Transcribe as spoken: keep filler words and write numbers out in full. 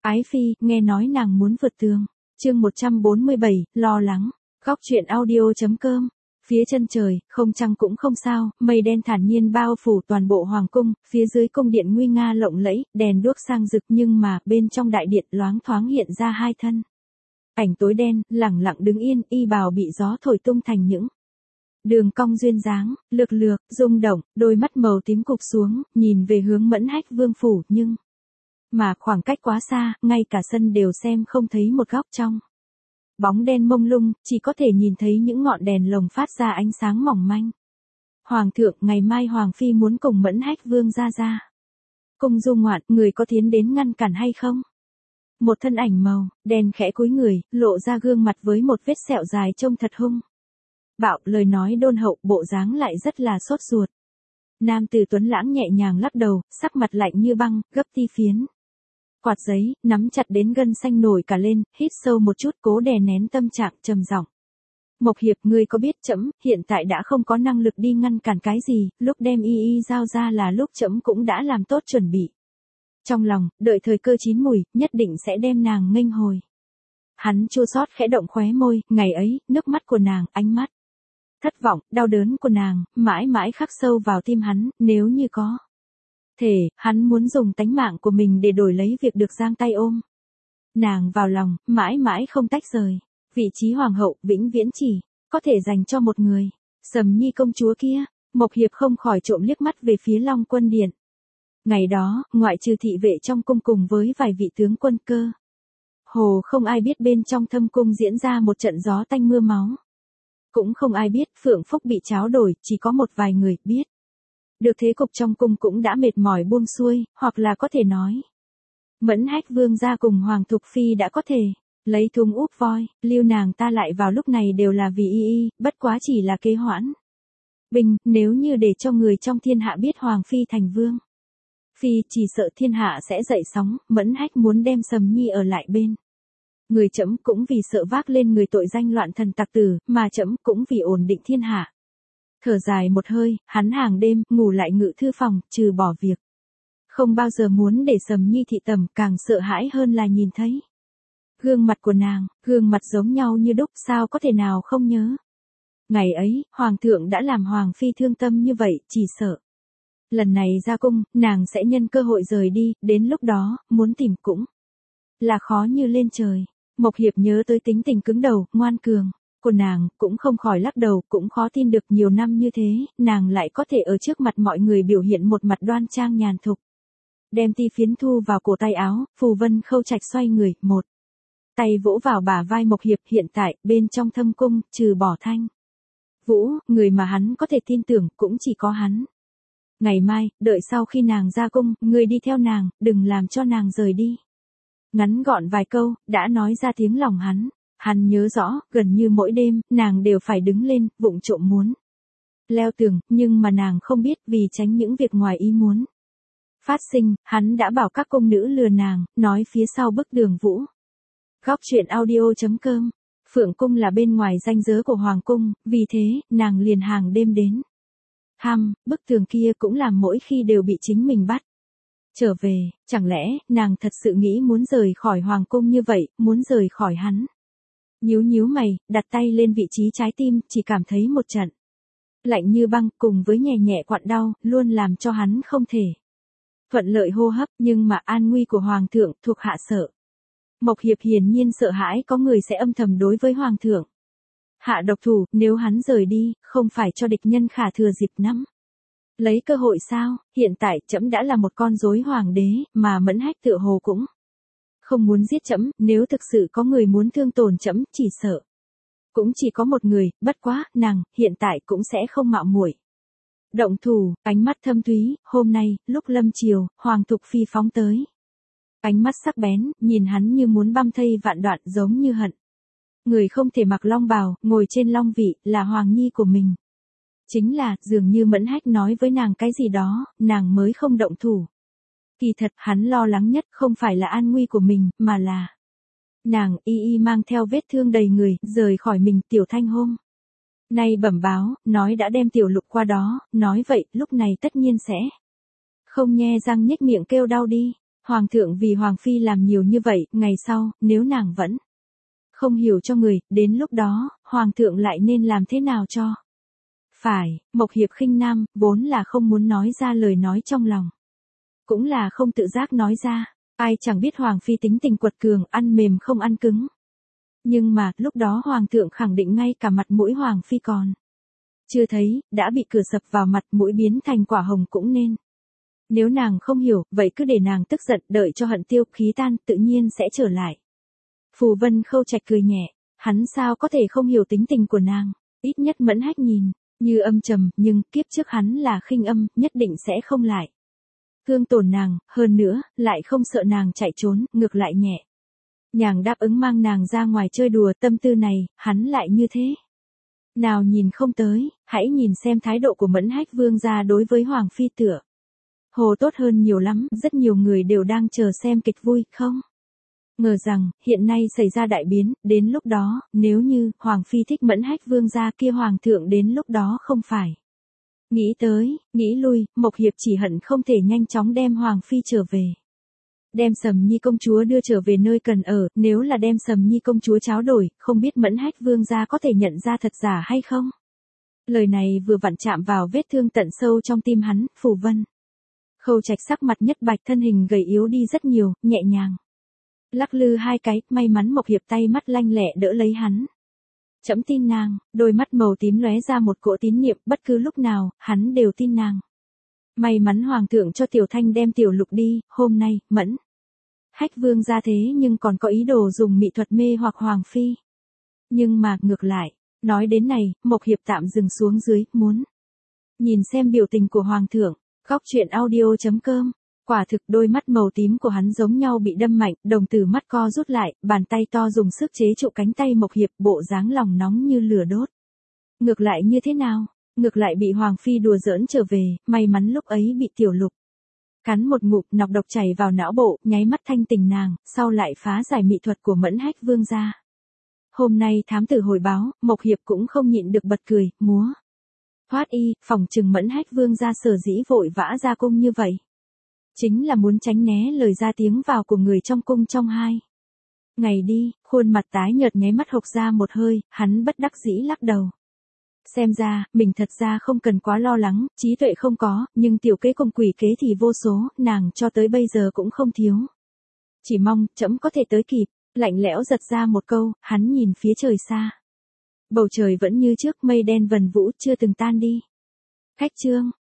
Ái phi, nghe nói nàng muốn vượt tường. Chương một trăm bốn mươi bảy, lo lắng. Góc truyện audio.com. Phía chân trời, không trăng cũng không sao, mây đen thản nhiên bao phủ toàn bộ hoàng cung, phía dưới cung điện nguy nga lộng lẫy, đèn đuốc sang rực, nhưng mà bên trong đại điện loáng thoáng hiện ra hai thân. Ảnh tối đen, lẳng lặng đứng yên, y bào bị gió thổi tung thành những đường cong duyên dáng, lược lược, rung động, đôi mắt màu tím cụp xuống, nhìn về hướng Mẫn Hách vương phủ, nhưng mà khoảng cách quá xa, ngay cả sân đều xem không thấy một góc trong. Bóng đen mông lung, chỉ có thể nhìn thấy những ngọn đèn lồng phát ra ánh sáng mỏng manh. Hoàng thượng, ngày mai Hoàng phi muốn cùng Mẫn Hách vương ra ra cung du ngoạn, người có tiến đến ngăn cản hay không? Một thân ảnh màu đen khẽ cúi người, lộ ra gương mặt với một vết sẹo dài trông thật hung bạo, lời nói đôn hậu, bộ dáng lại rất là sốt ruột. Nam tử tuấn lãng nhẹ nhàng lắc đầu, sắc mặt lạnh như băng, gấp ti phiến quạt giấy, nắm chặt đến gân xanh nổi cả lên, hít sâu một chút, cố đè nén tâm trạng, trầm giọng. Mộc Hiệp, ngươi có biết trẫm hiện tại đã không có năng lực đi ngăn cản cái gì, lúc đem y y giao ra là lúc trẫm cũng đã làm tốt chuẩn bị. Trong lòng, đợi thời cơ chín mùi, nhất định sẽ đem nàng nghênh hồi. Hắn chua xót khẽ động khóe môi, ngày ấy, nước mắt của nàng, ánh mắt thất vọng, đau đớn của nàng, mãi mãi khắc sâu vào tim hắn, nếu như có thể, hắn muốn dùng tánh mạng của mình để đổi lấy việc được giang tay ôm nàng vào lòng, mãi mãi không tách rời. Vị trí hoàng hậu, vĩnh viễn chỉ có thể dành cho một người. Sầm Nhi công chúa kia, Mộc Hiệp không khỏi trộm liếc mắt về phía Long Quân Điện. Ngày đó, ngoại trừ thị vệ trong cung cùng với vài vị tướng quân cơ hồ không ai biết bên trong thâm cung diễn ra một trận gió tanh mưa máu. Cũng không ai biết Phượng Phúc bị tráo đổi, chỉ có một vài người biết. Được thế cục trong cung cũng đã mệt mỏi buông xuôi, hoặc là có thể nói. Mẫn Hách vương gia cùng Hoàng Thục Phi đã có thể lấy thùng úp voi, lưu nàng ta lại vào lúc này đều là vì y y, bất quá chỉ là kế hoãn. Bình, nếu như để cho người trong thiên hạ biết Hoàng Phi thành vương Phi, chỉ sợ thiên hạ sẽ dậy sóng. Mẫn Hách muốn đem Sầm Nhi ở lại bên người trẫm, cũng vì sợ vác lên người tội danh loạn thần tặc tử, mà trẫm cũng vì ổn định thiên hạ. Thở dài một hơi, hắn hàng đêm ngủ lại ngự thư phòng, trừ bỏ việc không bao giờ muốn để Sầm Nhi thị tầm, càng sợ hãi hơn là nhìn thấy gương mặt của nàng, gương mặt giống nhau như đúc, sao có thể nào không nhớ. Ngày ấy, Hoàng thượng đã làm Hoàng Phi thương tâm như vậy, chỉ sợ lần này ra cung, nàng sẽ nhân cơ hội rời đi, đến lúc đó, muốn tìm cũng là khó như lên trời. Mộc Hiệp nhớ tới tính tình cứng đầu, ngoan cường của nàng, cũng không khỏi lắc đầu, cũng khó tin được nhiều năm như thế, nàng lại có thể ở trước mặt mọi người biểu hiện một mặt đoan trang nhàn thục. Đem ti phiến thu vào cổ tay áo, Phù Vân Khâu Trạch xoay người, một tay vỗ vào bả vai Mộc Hiệp. Hiện tại, bên trong thâm cung, trừ bỏ Thanh Vũ, người mà hắn có thể tin tưởng, cũng chỉ có hắn. Ngày mai, đợi sau khi nàng ra cung, người đi theo nàng, đừng làm cho nàng rời đi. Ngắn gọn vài câu, đã nói ra tiếng lòng hắn. Hắn nhớ rõ, gần như mỗi đêm, nàng đều phải đứng lên, vụng trộm muốn leo tường, nhưng mà nàng không biết, vì tránh những việc ngoài ý muốn phát sinh, hắn đã bảo các cung nữ lừa nàng, nói phía sau bức Đường Vũ. Góc truyện audio.com. Phượng cung là bên ngoài ranh giới của hoàng cung, vì thế, nàng liền hàng đêm đến thăm. Bức tường kia cũng làm mỗi khi đều bị chính mình bắt trở về. Chẳng lẽ, nàng thật sự nghĩ muốn rời khỏi hoàng cung như vậy, muốn rời khỏi hắn? Nhíu nhíu mày, đặt tay lên vị trí trái tim, chỉ cảm thấy một trận lạnh như băng, cùng với nhẹ nhẹ quặn đau, luôn làm cho hắn không thể thuận lợi hô hấp, nhưng mà an nguy của hoàng thượng, thuộc hạ sợ. Mộc Hiệp hiển nhiên sợ hãi có người sẽ âm thầm đối với hoàng thượng hạ độc thủ, nếu hắn rời đi, không phải cho địch nhân khả thừa dịp nắm lấy cơ hội sao? Hiện tại, trẫm đã là một con rối hoàng đế, mà Mẫn Hách tựa hồ cũng không muốn giết trẫm, nếu thực sự có người muốn thương tổn trẫm, chỉ sợ cũng chỉ có một người, bất quá, nàng hiện tại cũng sẽ không mạo muội động thủ. Ánh mắt thâm thúy. Hôm nay, lúc lâm chiều, Hoàng Thục Phi phóng tới, ánh mắt sắc bén, nhìn hắn như muốn băm thây vạn đoạn, giống như hận người không thể mặc long bào, ngồi trên long vị, là hoàng nhi của mình. Chính là, dường như Mẫn Hách nói với nàng cái gì đó, nàng mới không động thủ. Kỳ thật, hắn lo lắng nhất không phải là an nguy của mình, mà là nàng y y mang theo vết thương đầy người, rời khỏi mình. Tiểu Thanh hôm nay bẩm báo, nói đã đem Tiểu Lục qua đó, nói vậy, lúc này tất nhiên sẽ không nhe răng nhếch miệng kêu đau đi. Hoàng thượng vì Hoàng phi làm nhiều như vậy, ngày sau, nếu nàng vẫn không hiểu cho người, đến lúc đó, Hoàng thượng lại nên làm thế nào cho? Phải, Mộc Hiệp khinh nam, vốn là không muốn nói ra lời nói trong lòng. Cũng là không tự giác nói ra, ai chẳng biết Hoàng phi tính tình quật cường, ăn mềm không ăn cứng. Nhưng mà, lúc đó Hoàng thượng khẳng định ngay cả mặt mũi Hoàng phi còn chưa thấy, đã bị cửa sập vào mặt, mũi biến thành quả hồng cũng nên. Nếu nàng không hiểu, vậy cứ để nàng tức giận, đợi cho hận tiêu khí tan, tự nhiên sẽ trở lại. Phù Vân Khâu Trạch cười nhẹ, hắn sao có thể không hiểu tính tình của nàng, ít nhất Mẫn Hách nhìn như âm trầm, nhưng kiếp trước hắn là khinh âm, nhất định sẽ không lại thương tổn nàng, hơn nữa, lại không sợ nàng chạy trốn, ngược lại nhẹ nhàng đáp ứng mang nàng ra ngoài chơi đùa, tâm tư này, hắn lại như thế. Nào nhìn không tới, hãy nhìn xem thái độ của Mẫn Hách vương gia đối với Hoàng phi tựa hồ tốt hơn nhiều lắm, rất nhiều người đều đang chờ xem kịch vui, không ngờ rằng, hiện nay xảy ra đại biến, đến lúc đó, nếu như, Hoàng phi thích Mẫn Hách vương gia kia, Hoàng thượng đến lúc đó không phải nghĩ tới, nghĩ lui, Mộc Hiệp chỉ hận không thể nhanh chóng đem Hoàng phi trở về. Đem Sầm Nhi công chúa đưa trở về nơi cần ở, nếu là đem Sầm Nhi công chúa tráo đổi, không biết Mẫn Hách vương gia có thể nhận ra thật giả hay không? Lời này vừa vặn chạm vào vết thương tận sâu trong tim hắn, Phù Vân Khâu Trạch sắc mặt nhất bạch, thân hình gầy yếu đi rất nhiều, nhẹ nhàng lắc lư hai cái, may mắn Mộc Hiệp tay mắt lanh lẹ đỡ lấy hắn. Trẫm tin nàng, đôi mắt màu tím lóe ra một cỗ tín niệm, bất cứ lúc nào, hắn đều tin nàng. May mắn Hoàng thượng cho Tiểu Thanh đem Tiểu Lục đi, hôm nay, Mẫn Hách vương ra thế nhưng còn có ý đồ dùng mị thuật mê hoặc Hoàng phi. Nhưng mà, ngược lại, nói đến này, Mộc Hiệp tạm dừng xuống dưới, muốn nhìn xem biểu tình của Hoàng thượng. Góc truyện audio chấm com. Quả thực đôi mắt màu tím của hắn giống nhau bị đâm mạnh, đồng tử mắt co rút lại, bàn tay to dùng sức chế trụ cánh tay Mộc Hiệp, bộ dáng lòng nóng như lửa đốt. Ngược lại như thế nào? Ngược lại bị Hoàng phi đùa giỡn trở về, may mắn lúc ấy bị Tiểu Lục cắn một ngụm, nọc độc chảy vào não bộ, nháy mắt thanh tỉnh nàng, sau lại phá giải mị thuật của Mẫn Hách vương gia. Hôm nay thám tử hồi báo, Mộc Hiệp cũng không nhịn được bật cười, múa thoát y, phòng trừng Mẫn Hách vương gia sở dĩ vội vã ra cung như vậy. Chính là muốn tránh né lời ra tiếng vào của người trong cung trong hai ngày đi, khuôn mặt tái nhợt nháy mắt hộc ra một hơi, hắn bất đắc dĩ lắc đầu. Xem ra, mình thật ra không cần quá lo lắng, trí tuệ không có, nhưng tiểu kế cùng quỷ kế thì vô số, nàng cho tới bây giờ cũng không thiếu. Chỉ mong, trẫm có thể tới kịp, lạnh lẽo giật ra một câu, hắn nhìn phía trời xa. Bầu trời vẫn như trước, mây đen vần vũ chưa từng tan đi. Khách chương